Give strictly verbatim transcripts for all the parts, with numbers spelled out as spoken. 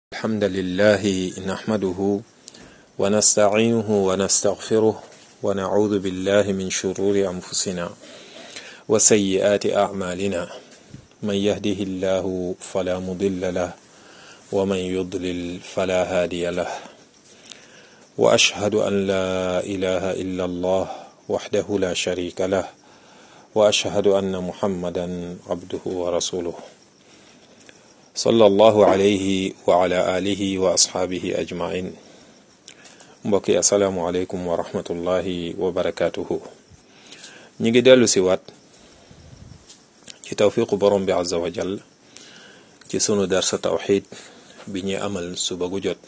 الحمد لله نحمده ونستعينه ونستغفره ونعوذ بالله من شرور أنفسنا وسيئات أعمالنا من يهده الله فلا مضل له ومن يضلل فلا هادي له وأشهد أن لا إله إلا الله وحده لا شريك له وأشهد أن محمدا عبده ورسوله صلى الله عليه وعلى آله وأصحابه أجمعين mbokki asalaamualeykum wa rahmatullahi wa barakatuhu ñi ngi dellu si waat ci tawfiqu borom bi azza wa jal ci sunu darsa tawxid bi ñuy amal suba gu jot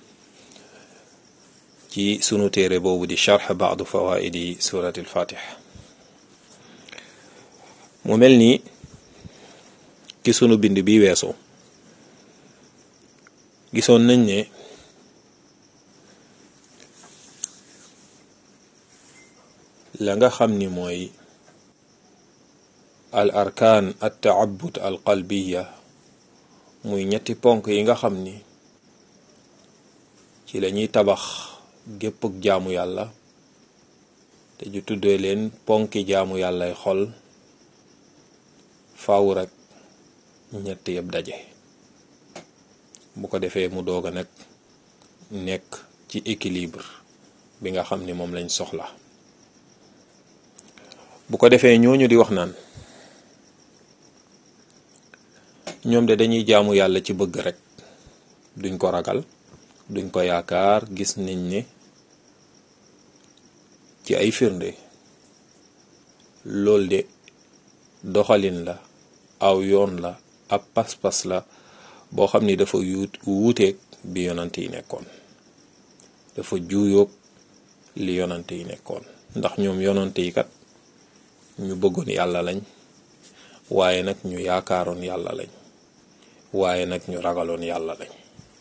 ci sunu téere boobu di charx baadu fawaidi surati alfatix mu mel ni ci sunu bind bi weesu gisoon nañ ne la nga xam ni mooy al arkaan at taabud al qalbiya muy ñetti ponk yi nga xam ni ci lañuy tabax gépp ak jaamu yàlla te ju tuddee leen ponki jaamu yàllay xol faaw rek ñett yëpp daje bu ko defee mu doog a nag nekk ci équilibre bi nga xam ni moom lañ soxla bu ko defee ñooñu di wax naan ñoom de dañuy jaamu yàlla ci bëgg rek duñ ko ragal duñ ko yaakaar gis nañ ne ci ay firnde lool de doxalin la aw yoon la ab pas-pas la boo xam ni dafa yuut wuuteeg bi yonante yi nekkoon dafa juuyoog li yonante yi nekkoon ndax ñoom yonante yi kat ñu bëggoon yàlla lañ waaye nag ñu yaakaaroon yàlla lañ waaye nag ñu ragaloon yàlla lañ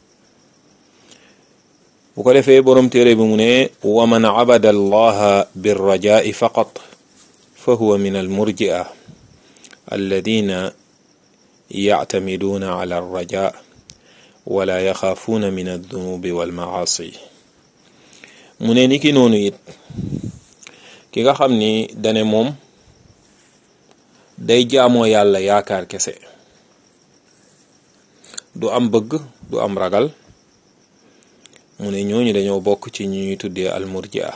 bu ko defee boroom téere bi mu ne wa man abada allaha birrajai faqat fa huwa min almurji'a alladina yactamiduuna ala alraja wala yaxaafuuna min aldunubi walmacaasi mu ne ni ki noonu it ki nga xam ni dane moom day jaamoo yàlla yaakaar kese du am bëgg du am ragal mu ne ñooñu dañoo bokk ci ñi ñuy tuddee almurjia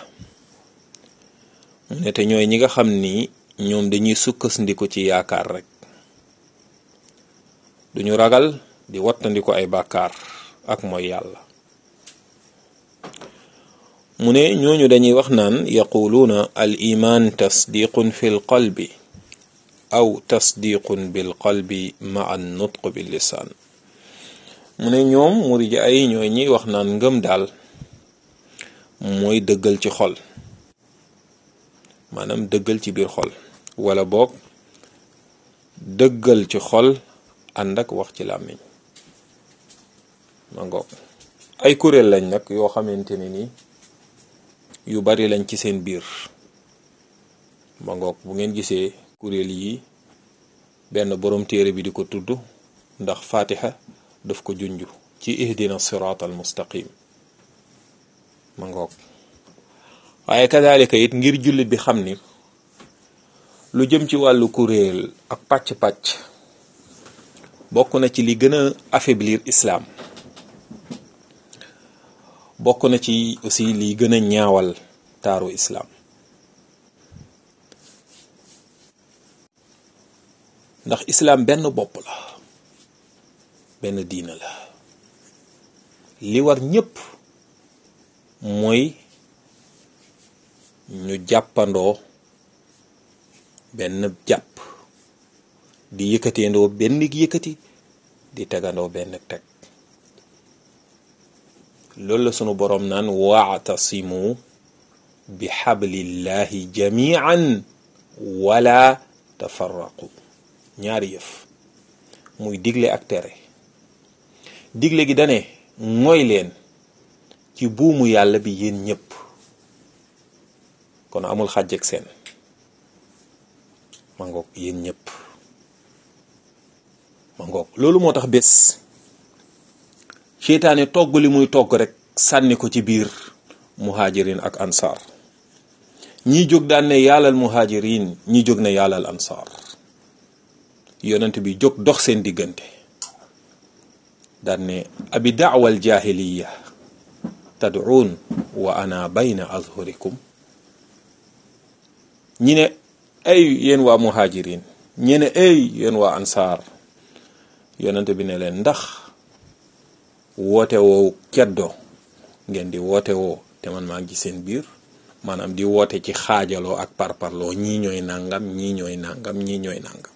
mu ne te ñooy ñi nga xam ni ñoom dañuy sukkandiku ci yaakaar rek duñu ragal di wattandiku ay bàkkaar ak mooy yàlla mu ne ñooñu dañuy wax naan yaquluuna al iman tasdiqun fi l qalbi aw tasdiqun bil qalbi ma an nutq bil lisaan mu ne ñoom murji ay ñooy ñiy wax naan ngëm daal mooy dëggal ci xol maanaam dëggal ci biir xol wala boog dëggal ci xol ànd ak wax ci làmmiñ ma ngoog ay kuréel lañ nag yoo xamante ne ni yu bari lañ ci seen biir ma ngoog bu ngeen gisee kuréel yi benn boroom téere bi di ko tudd ndax fatiha daf ko junju ci ihdina sirat al mustaqim ma ngoog waaye kadalika it ngir jullit bi xam ni lu jëm ci wàllu kuréel ak pàcc-pàcc bokk na ci li gën a affaiblir islam bokk na ci aussi li gën a ñaawal taaru islam ndax islam benn bopp la benn diina la li war ñépp mooy ñu jàppandoo benn jàpp di yëkkateendoo benn yëkkati di tegandoo benn teg loolu la sunu boroom naan wa'tasimu bi hablillahi jami'an wala tafarraqu ñaari yëf muy digle ak tere digle gi dane mooy leen ci buumu yàlla bi yéen ñépp kon amul xàjj ak seen ma ngoog yéen ñépp ma ngoog loolu moo tax bés seytaane togg li muy togg rek sànni ko ci biir muhajirin ak ansaar. ñii jóg daan ne yàllal muhajirin, ñii jóg ne yàllal ansaar. yonent bi jóg dox seen diggante daan ne abi daawal jahiliya tad'uun wa ana bayna azhurikum. ñi ne ay yéen waa muhajirin, ñi ne ay yéen waa ansaar. yonent bi ne leen ndax woote woo keddo ngeen di woote woo te man maa ngi ci seen biir, maanaam di woote ci xaajaloo ak parparloo, ñii ñooy nangam ñii ñooy nangam ñii ñooy nangam.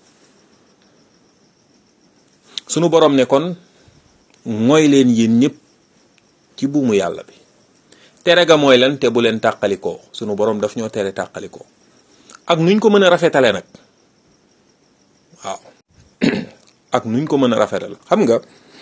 sunu borom ne kon mooy leen yéen ñëpp ci buumu yàlla bi. tere ga mooy leen te bu leen tàqalikoo. sunu borom daf ñoo tere tàqalikoo ak nuñ ko mën a rafetale nag. waaw ak nuñ ko mën a rafetale. xam nga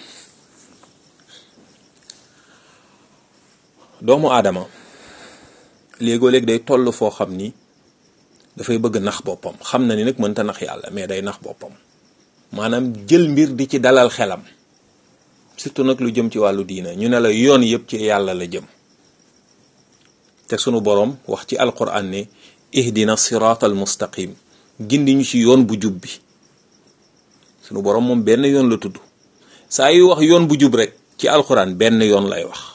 doomu aadama léegoo léeg day toll foo xam ni dafay bëgg nax boppam. xam na ni nag mënta nax yàlla, mais day nax boppam. maanaam jël mbir di ci dalal xelam, surtout nag lu jëm ci wàllu diina. ñu ne la yoon yëpp ci yàlla la jëm, te sunu boroom wax ci alquran ne ihdina siraatal mustaqim, gindi ñu ci yoon bu jub bi. sunu boroom moom benn yoon la tudd. saa yu wax yoon bu jub rek ci alquran benn yoon lay wax.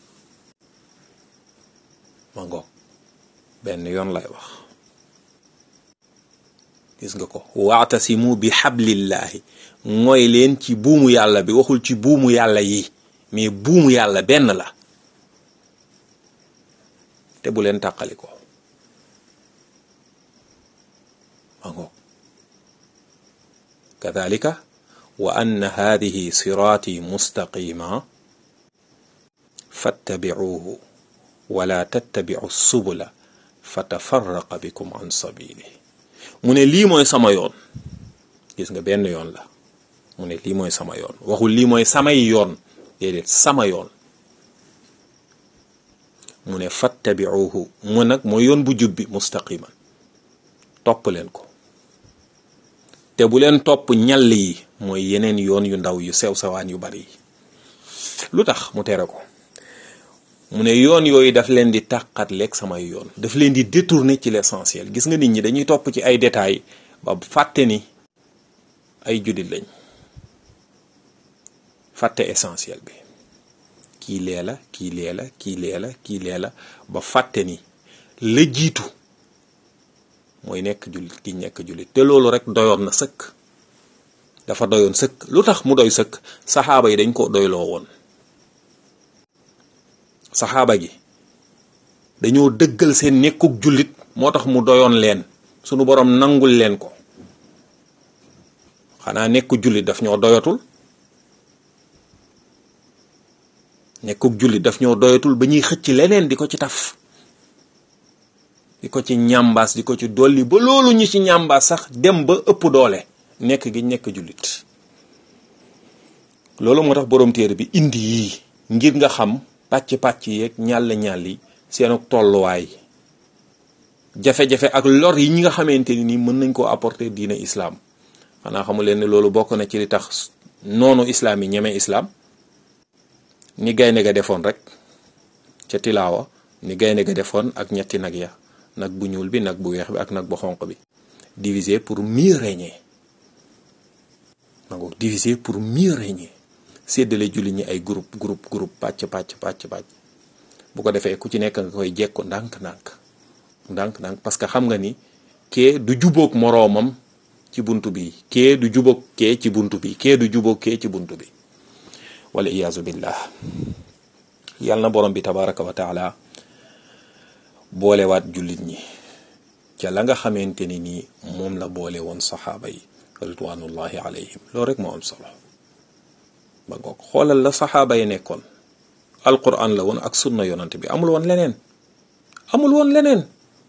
ma ngoog benn yoon lay wax. gis nga ko waatasimu bi xablillahi, mooy leen ci buumu yàlla bi. waxul ci buumu yàlla yi, mais buumu yàlla benn la, te bu leen tàqali ko. mango kadhalika wa anna hadihi siraati mustaqima fattabi'uhu wala tattabi'u subula fatafarraqa bikum an sabili. mu ne lii mooy sama yoon. gis nga benn yoon la. mu ne lii mooy sama yoon, waxul lii mooy samay yoon, déedéet sama yoon. mu ne fattabi'uhu, mu nag mooy yoon bu jubbi mustaqiman, topp leen ko. te bu leen topp ñall yi, mooy yeneen yoon yu ndaw yu sew sawaan yu bari yi. lu tax mu tere ko? mu ne yoon yooyu daf leen di tàqat leeg samay yoon, daf leen di détourner ci l'essentiel. gis nga nit ñi dañuy topp ci ay détails ba fàtte ni ay jullit lañ, fàtte essentiel bi. kii lee la kii lee la kii lee la kii lee la ba fàtte ni la jiitu mooy nekk jullit ki nekk jullit. te loolu rek doyoon na sëkk, dafa doyoon sëkk. lu tax mu doy sëkk? saxaaba yi dañ ko doyloo woon. saxaaba gi dañoo dëggal seen nekkuk jullit, moo tax mu doyoon leen. sunu borom nangul leen ko. xanaa nekku jullit daf ñoo doyatul? nekkuk jullit daf ñoo doyatul ba ñuy xëcc leneen di ko ci taf, di ko ci ñambaas, di ko ci dolli, ba loolu ñu ci ñambaas sax dem ba ëpp doole nekk gi nekk jullit. loolu moo tax borom téere bi indi yii ngir nga xam pàcc-pàcc yeeg ñàll ñàll yi seenuk tolluwaay, jafe-jafe ak lor yi ñi nga xamante ni mën nañ koo apporter diina islam. xanaa xamu leen ne loolu bokk na ci li tax noonu islam yi ñeme islam. ni gaynde ga defoon rek ca tilaawa, ni gaynde ga defoon ak ñetti nag ya, nag bu ñuul bi, nag bu weex bi ak nag bu xonq bi, diviser pour mieux régner. nango diviser pour mieux régner. séddale julli ñi ay groupe groupe groupe pàcc pàcc pàcc pàcc bu ko defee ku ci nekk nga koy jekku ndànk ndànk ndànk ndànk parce que xam nga ni kee du jubóog moroomam ci buntu bi, kee du jubóog kee ci buntu bi, kee du jubóog kee ci buntu bi. wala iyaazu billah. yàlla na borom bi tabaraka wa taala boolewaat jullit ñi ca la nga xamante ni nii moom la boole woon saxaaba yi ridwanullahi alayhim. loolu rek moo am solo. ba ngoog xoolal la saxaaba yi nekkoon, alquran la woon ak sunna yonante bi, amul woon leneen, amul woon leneen.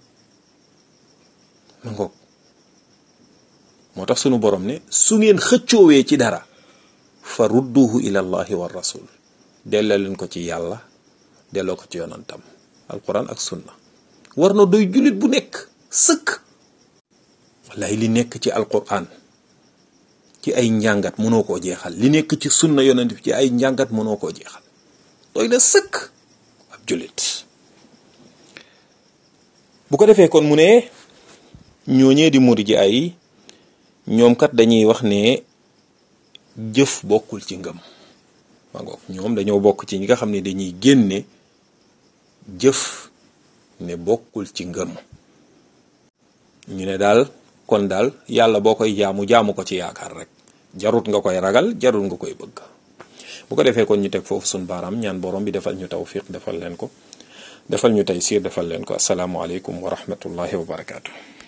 ba ngoog moo tax sunu borom ne su ngeen xëccoowee ci dara fa rudduhu ila allahi wa rasul, delloo leen ko ci yàlla, delloo ko ci yonantam. alquran ak sunna war na doy jullit bu nekk sëkk. wallahi li nekk ci alquran ci ay njàngat mënoo koo jeexal li nekk ci sunna yonent bi ci ay njàngat mënoo koo jeexal doy na sëkk ab jullit. bu ko defee kon mu ne ñooñee di murji ay ñoom kat dañuy wax ne jëf bokkul ci ngëm ma ngoog ñoom dañoo bokk ci ñi nga xam ne dañuy génne jëf ne bokkul ci ngëm. ñu ne daal kon daal yàlla boo koy jaamu jaamu ko ci yaakaar rek jarut nga koy ragal jarut nga koy bëgg. bu ko defee kon ñu teg foofu sun baaraam ñaan borom bi defal ñu tawfiq defal leen ko defal ñu taysiir defal leen ko asalaamualeykum wa rahmatullahi wa barakaatu.